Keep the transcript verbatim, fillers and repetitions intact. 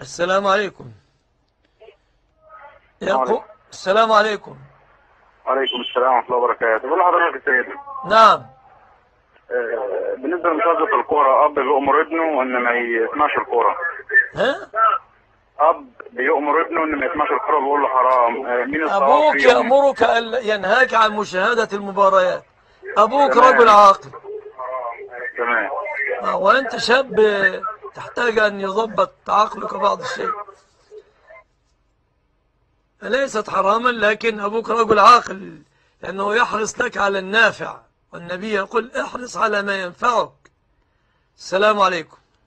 السلام عليكم. السلام يقول عليكم. السلام عليكم. وعليكم السلام ورحمة الله وبركاته. بقول لحضرتك يا سيدي، نعم. آه، بالنسبة لمشاهدة الكورة، أب بيأمر ابنه إن ما يسمعش الكورة. ها؟ أب بيأمر ابنه إن ما يسمعش الكورة، بيقول له حرام. آه، مين الصواب أبوك فيهم؟ يأمرك أن ينهاك عن مشاهدة المباريات. أبوك رجل تمام عاقل، تمام. وأنت شاب تحتاج أن يضبط عقلك بعض الشيء. ليست حراما، لكن أبوك رجل عاقل لأنه يحرص لك على النافع، والنبي يقول احرص على ما ينفعك. السلام عليكم.